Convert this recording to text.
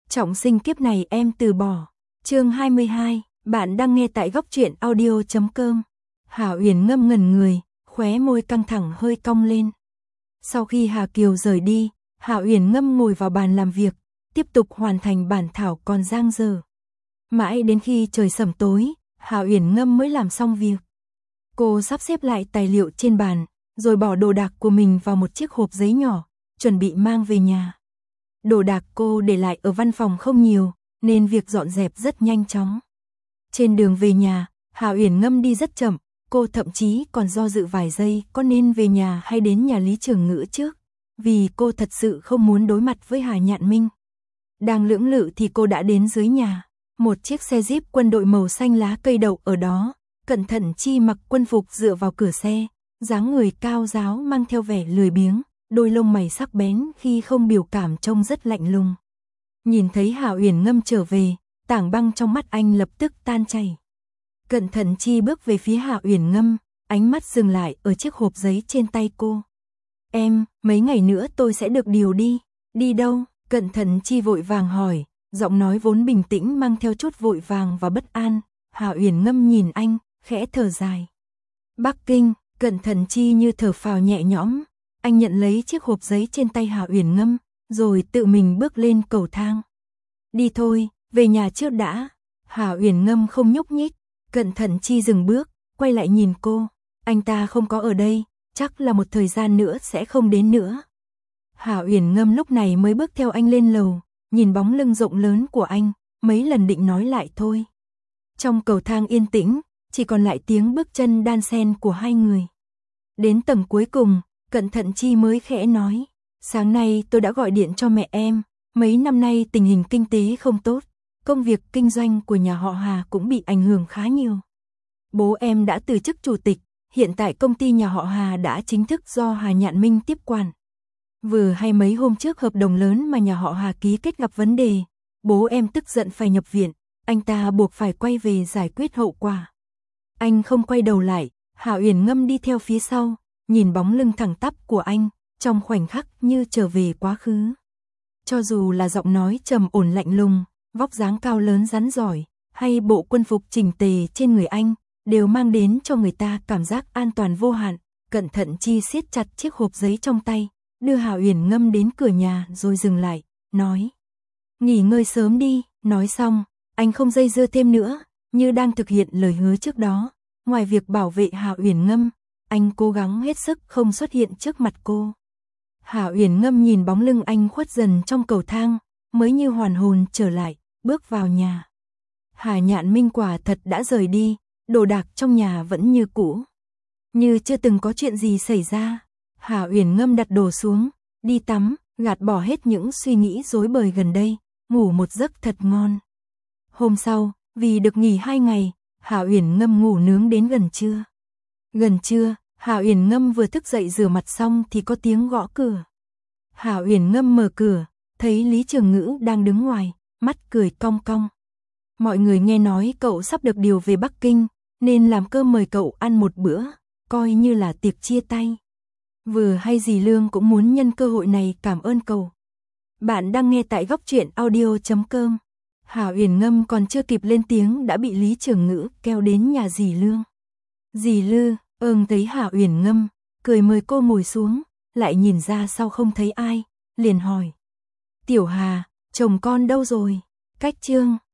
Trọng sinh kiếp này em từ bỏ. Chương 22, bạn đang nghe tại góc truyện audio.com. Hà Uyển ngâm ngẩn người, khóe môi căng thẳng hơi cong lên. Sau khi Hà Kiều rời đi, Hà Uyển ngâm ngồi vào bàn làm việc, tiếp tục hoàn thành bản thảo còn dang dở. Mãi đến khi trời sẩm tối, Hà Uyển ngâm mới làm xong việc. Cô sắp xếp lại tài liệu trên bàn, rồi bỏ đồ đạc của mình vào một chiếc hộp giấy nhỏ, chuẩn bị mang về nhà. Đồ đạc cô để lại ở văn phòng không nhiều, nên việc dọn dẹp rất nhanh chóng. Trên đường về nhà, Hà Uyển ngâm đi rất chậm, cô thậm chí còn do dự vài giây có nên về nhà hay đến nhà Lý Trường Ngữ trước, vì cô thật sự không muốn đối mặt với Hà Nhạn Minh. Đang lưỡng lự thì cô đã đến dưới nhà, một chiếc xe Jeep quân đội màu xanh lá cây đậu ở đó. Cẩn Thận Chi mặc quân phục dựa vào cửa xe, dáng người cao ráo mang theo vẻ lười biếng, đôi lông mày sắc bén khi không biểu cảm trông rất lạnh lùng. Nhìn thấy Hà Uyển ngâm trở về, tảng băng trong mắt anh lập tức tan chảy. Cẩn Thận Chi bước về phía Hà Uyển ngâm, ánh mắt dừng lại ở chiếc hộp giấy trên tay cô. Em, mấy ngày nữa tôi sẽ được điều đi. Đi đâu? Cẩn Thận Chi vội vàng hỏi, giọng nói vốn bình tĩnh mang theo chút vội vàng và bất an. Hà Uyển ngâm nhìn anh, khẽ thở dài. Bắc Kinh. Cẩn Thận Chi như thở phào nhẹ nhõm. Anh nhận lấy chiếc hộp giấy trên tay Hà Uyển ngâm, rồi tự mình bước lên cầu thang. Đi thôi, về nhà trước đã. Hà Uyển ngâm không nhúc nhích. Cẩn Thận Chi dừng bước, quay lại nhìn cô. Anh ta không có ở đây, chắc là một thời gian nữa sẽ không đến nữa. Hà Uyển ngâm lúc này mới bước theo anh lên lầu, nhìn bóng lưng rộng lớn của anh, mấy lần định nói lại thôi. Trong cầu thang yên tĩnh, chỉ còn lại tiếng bước chân đan xen của hai người. Đến tầng cuối cùng, Cẩn Thận Chi mới khẽ nói, sáng nay tôi đã gọi điện cho mẹ em, mấy năm nay tình hình kinh tế không tốt, công việc kinh doanh của nhà họ Hà cũng bị ảnh hưởng khá nhiều. Bố em đã từ chức chủ tịch, hiện tại công ty nhà họ Hà đã chính thức do Hà Nhạn Minh tiếp quản. Vừa hay mấy hôm trước hợp đồng lớn mà nhà họ Hà ký kết gặp vấn đề, bố em tức giận phải nhập viện, anh ta buộc phải quay về giải quyết hậu quả. Anh không quay đầu lại, Hà Uyển ngâm đi theo phía sau, nhìn bóng lưng thẳng tắp của anh, trong khoảnh khắc như trở về quá khứ. Cho dù là giọng nói trầm ổn lạnh lùng, vóc dáng cao lớn rắn giỏi, hay bộ quân phục chỉnh tề trên người anh, đều mang đến cho người ta cảm giác an toàn vô hạn. Cẩn Thận Chi siết chặt chiếc hộp giấy trong tay, đưa Hà Uyển ngâm đến cửa nhà rồi dừng lại, nói. Nghỉ ngơi sớm đi. Nói xong, anh không dây dưa thêm nữa, như đang thực hiện lời hứa trước đó. Ngoài việc bảo vệ Hà Uyển ngâm, anh cố gắng hết sức không xuất hiện trước mặt cô. Hà Uyển ngâm nhìn bóng lưng anh khuất dần trong cầu thang, mới như hoàn hồn trở lại, bước vào nhà. Hà Nhạn Minh quả thật đã rời đi, đồ đạc trong nhà vẫn như cũ, như chưa từng có chuyện gì xảy ra. Hà Uyển ngâm đặt đồ xuống, đi tắm, gạt bỏ hết những suy nghĩ rối bời gần đây, ngủ một giấc thật ngon. Hôm sau, vì được nghỉ 2 ngày, Hà Uyển ngâm ngủ nướng đến gần trưa. Gần trưa, Hà Uyển ngâm vừa thức dậy rửa mặt xong thì có tiếng gõ cửa. Hà Uyển ngâm mở cửa, thấy Lý Trường Ngữ đang đứng ngoài, mắt cười cong cong. Mọi người nghe nói cậu sắp được điều về Bắc Kinh, nên làm cơm mời cậu ăn một bữa, coi như là tiệc chia tay. Vừa hay dì Lương cũng muốn nhân cơ hội này cảm ơn cậu. Bạn đang nghe tại góc truyện audio.com. Hà Uyển ngâm còn chưa kịp lên tiếng đã bị Lý Trường Ngữ kéo đến nhà dì Lương. Dì Lư, thấy Hà Uyển ngâm, cười mời cô ngồi xuống, lại nhìn ra sau không thấy ai, liền hỏi. Tiểu Hà, chồng con đâu rồi? Cách chương.